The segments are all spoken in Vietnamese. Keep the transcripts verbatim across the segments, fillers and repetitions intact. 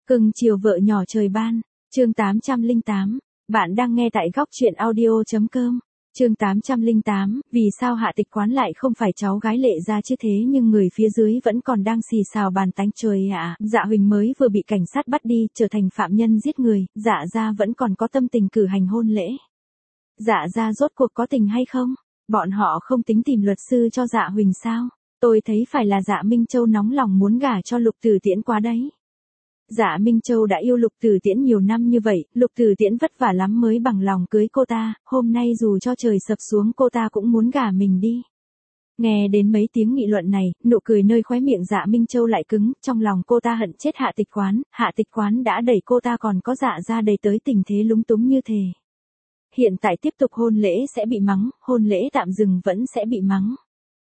Cưng chiều vợ nhỏ trời ban, chương tám trăm lẻ tám, bạn đang nghe tại góc truyện audio.com. Chương tám trăm lẻ tám, vì sao Hạ Tịch Quán lại không phải cháu gái Lệ gia chứ thế nhưng người phía dưới vẫn còn đang xì xào bàn tánh trời ạ. Dạ Huỳnh mới vừa bị cảnh sát bắt đi, trở thành phạm nhân giết người, Dạ gia vẫn còn có tâm tình cử hành hôn lễ. Dạ gia rốt cuộc có tình hay không? Bọn họ không tính tìm luật sư cho Dạ Huỳnh sao? Tôi thấy phải là Dạ Minh Châu nóng lòng muốn gả cho Lục Tử Tiễn quá đấy. Dạ Minh Châu đã yêu Lục Tử Tiễn nhiều năm như vậy, Lục Tử Tiễn vất vả lắm mới bằng lòng cưới cô ta, hôm nay dù cho trời sập xuống cô ta cũng muốn gả mình đi. Nghe đến mấy tiếng nghị luận này, nụ cười nơi khóe miệng Dạ Minh Châu lại cứng, trong lòng cô ta hận chết Hạ Tịch Quán, Hạ Tịch Quán đã đẩy cô ta còn có Dạ gia đầy tới tình thế lúng túng như thế. Hiện tại tiếp tục hôn lễ sẽ bị mắng, hôn lễ tạm dừng vẫn sẽ bị mắng.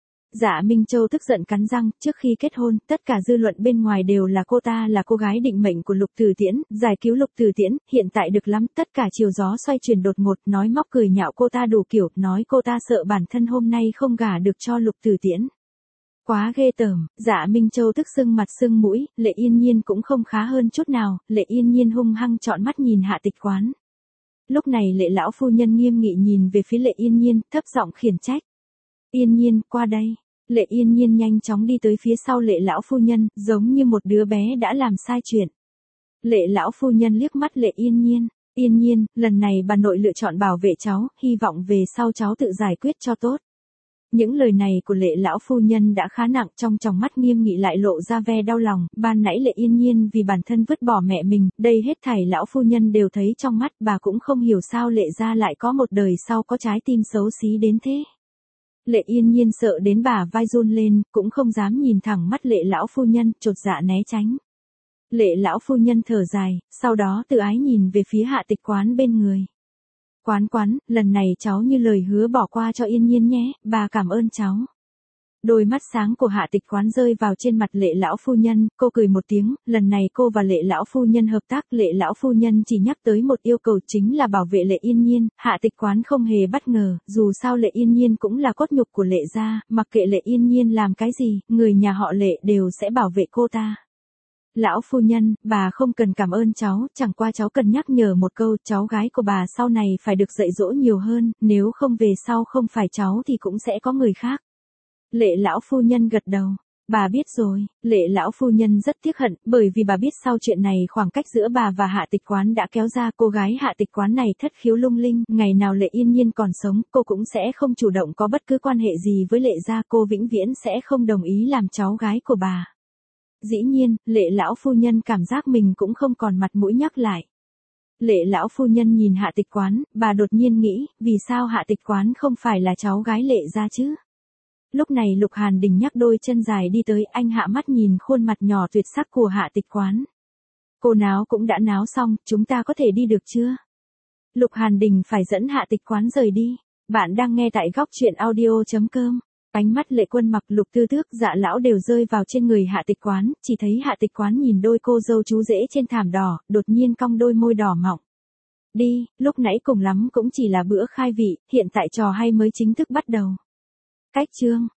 Dạ Minh Châu tức giận cắn răng, trước khi kết hôn, tất cả dư luận bên ngoài đều là cô ta là cô gái định mệnh của Lục Tử Tiễn, giải cứu Lục Tử Tiễn, hiện tại được lắm, tất cả chiều gió xoay chuyển đột ngột, nói móc cười nhạo cô ta đủ kiểu, nói cô ta sợ bản thân hôm nay không gả được cho Lục Tử Tiễn. Quá ghê tởm, Dạ Minh Châu tức sưng mặt sưng mũi, Lệ Yên Nhiên cũng không khá hơn chút nào, Lệ Yên Nhiên hung hăng trọn mắt nhìn Hạ Tịch Quán. Lúc này Lệ lão phu nhân nghiêm nghị nhìn về phía Lệ Yên Nhiên, thấp giọng khiển trách. Yên Nhiên, qua đây. Lệ Yên Nhiên nhanh chóng đi tới phía sau Lệ lão phu nhân, giống như một đứa bé đã làm sai chuyện. Lệ lão phu nhân liếc mắt Lệ Yên Nhiên, Yên Nhiên, lần này bà nội lựa chọn bảo vệ cháu, hy vọng về sau cháu tự giải quyết cho tốt. Những lời này của Lệ lão phu nhân đã khá nặng, trong tròng mắt nghiêm nghị lại lộ ra vẻ đau lòng, ban nãy Lệ Yên Nhiên vì bản thân vứt bỏ mẹ mình, đây hết thảy lão phu nhân đều thấy trong mắt, bà cũng không hiểu sao Lệ gia lại có một đời sau có trái tim xấu xí đến thế. Lệ Yên Nhiên sợ đến bà vai run lên, cũng không dám nhìn thẳng mắt Lệ lão phu nhân, chột dạ né tránh. Lệ lão phu nhân thở dài, sau đó tự ái nhìn về phía Hạ Tịch Quán bên người. Quán quán, lần này cháu như lời hứa bỏ qua cho Yên Nhiên nhé, bà cảm ơn cháu. Đôi mắt sáng của Hạ Tịch Quán rơi vào trên mặt Lệ lão phu nhân, cô cười một tiếng, lần này cô và Lệ lão phu nhân hợp tác, Lệ lão phu nhân chỉ nhắc tới một yêu cầu chính là bảo vệ Lệ Yên Nhiên, Hạ Tịch Quán không hề bất ngờ, dù sao Lệ Yên Nhiên cũng là cốt nhục của Lệ gia, mặc kệ Lệ Yên Nhiên làm cái gì, người nhà họ Lệ đều sẽ bảo vệ cô ta. Lão phu nhân, bà không cần cảm ơn cháu, chẳng qua cháu cần nhắc nhở một câu, cháu gái của bà sau này phải được dạy dỗ nhiều hơn, nếu không về sau không phải cháu thì cũng sẽ có người khác. Lệ lão phu nhân gật đầu. Bà biết rồi, Lệ lão phu nhân rất tiếc hận, bởi vì bà biết sau chuyện này khoảng cách giữa bà và Hạ Tịch Quán đã kéo ra, cô gái Hạ Tịch Quán này thất khiếu lung linh, ngày nào Lệ Yên Nhiên còn sống, cô cũng sẽ không chủ động có bất cứ quan hệ gì với Lệ gia, cô vĩnh viễn sẽ không đồng ý làm cháu gái của bà. Dĩ nhiên, Lệ lão phu nhân cảm giác mình cũng không còn mặt mũi nhắc lại. Lệ lão phu nhân nhìn Hạ Tịch Quán, bà đột nhiên nghĩ, vì sao Hạ Tịch Quán không phải là cháu gái Lệ gia chứ? Lúc này Lục Hàn Đình nhắc đôi chân dài đi tới, anh hạ mắt nhìn khuôn mặt nhỏ tuyệt sắc của Hạ Tịch Quán. Cô náo cũng đã náo xong, chúng ta có thể đi được chưa? Lục Hàn Đình phải dẫn Hạ Tịch Quán rời đi. Bạn đang nghe tại góc truyện audio.com. Ánh mắt Lệ Quân Mặc, Lục Tư Tước, Dạ Lão đều rơi vào trên người Hạ Tịch Quán, chỉ thấy Hạ Tịch Quán nhìn đôi cô dâu chú rể trên thảm đỏ, đột nhiên cong đôi môi đỏ mọng. Đi, lúc nãy cùng lắm cũng chỉ là bữa khai vị, hiện tại trò hay mới chính thức bắt đầu. Cách chương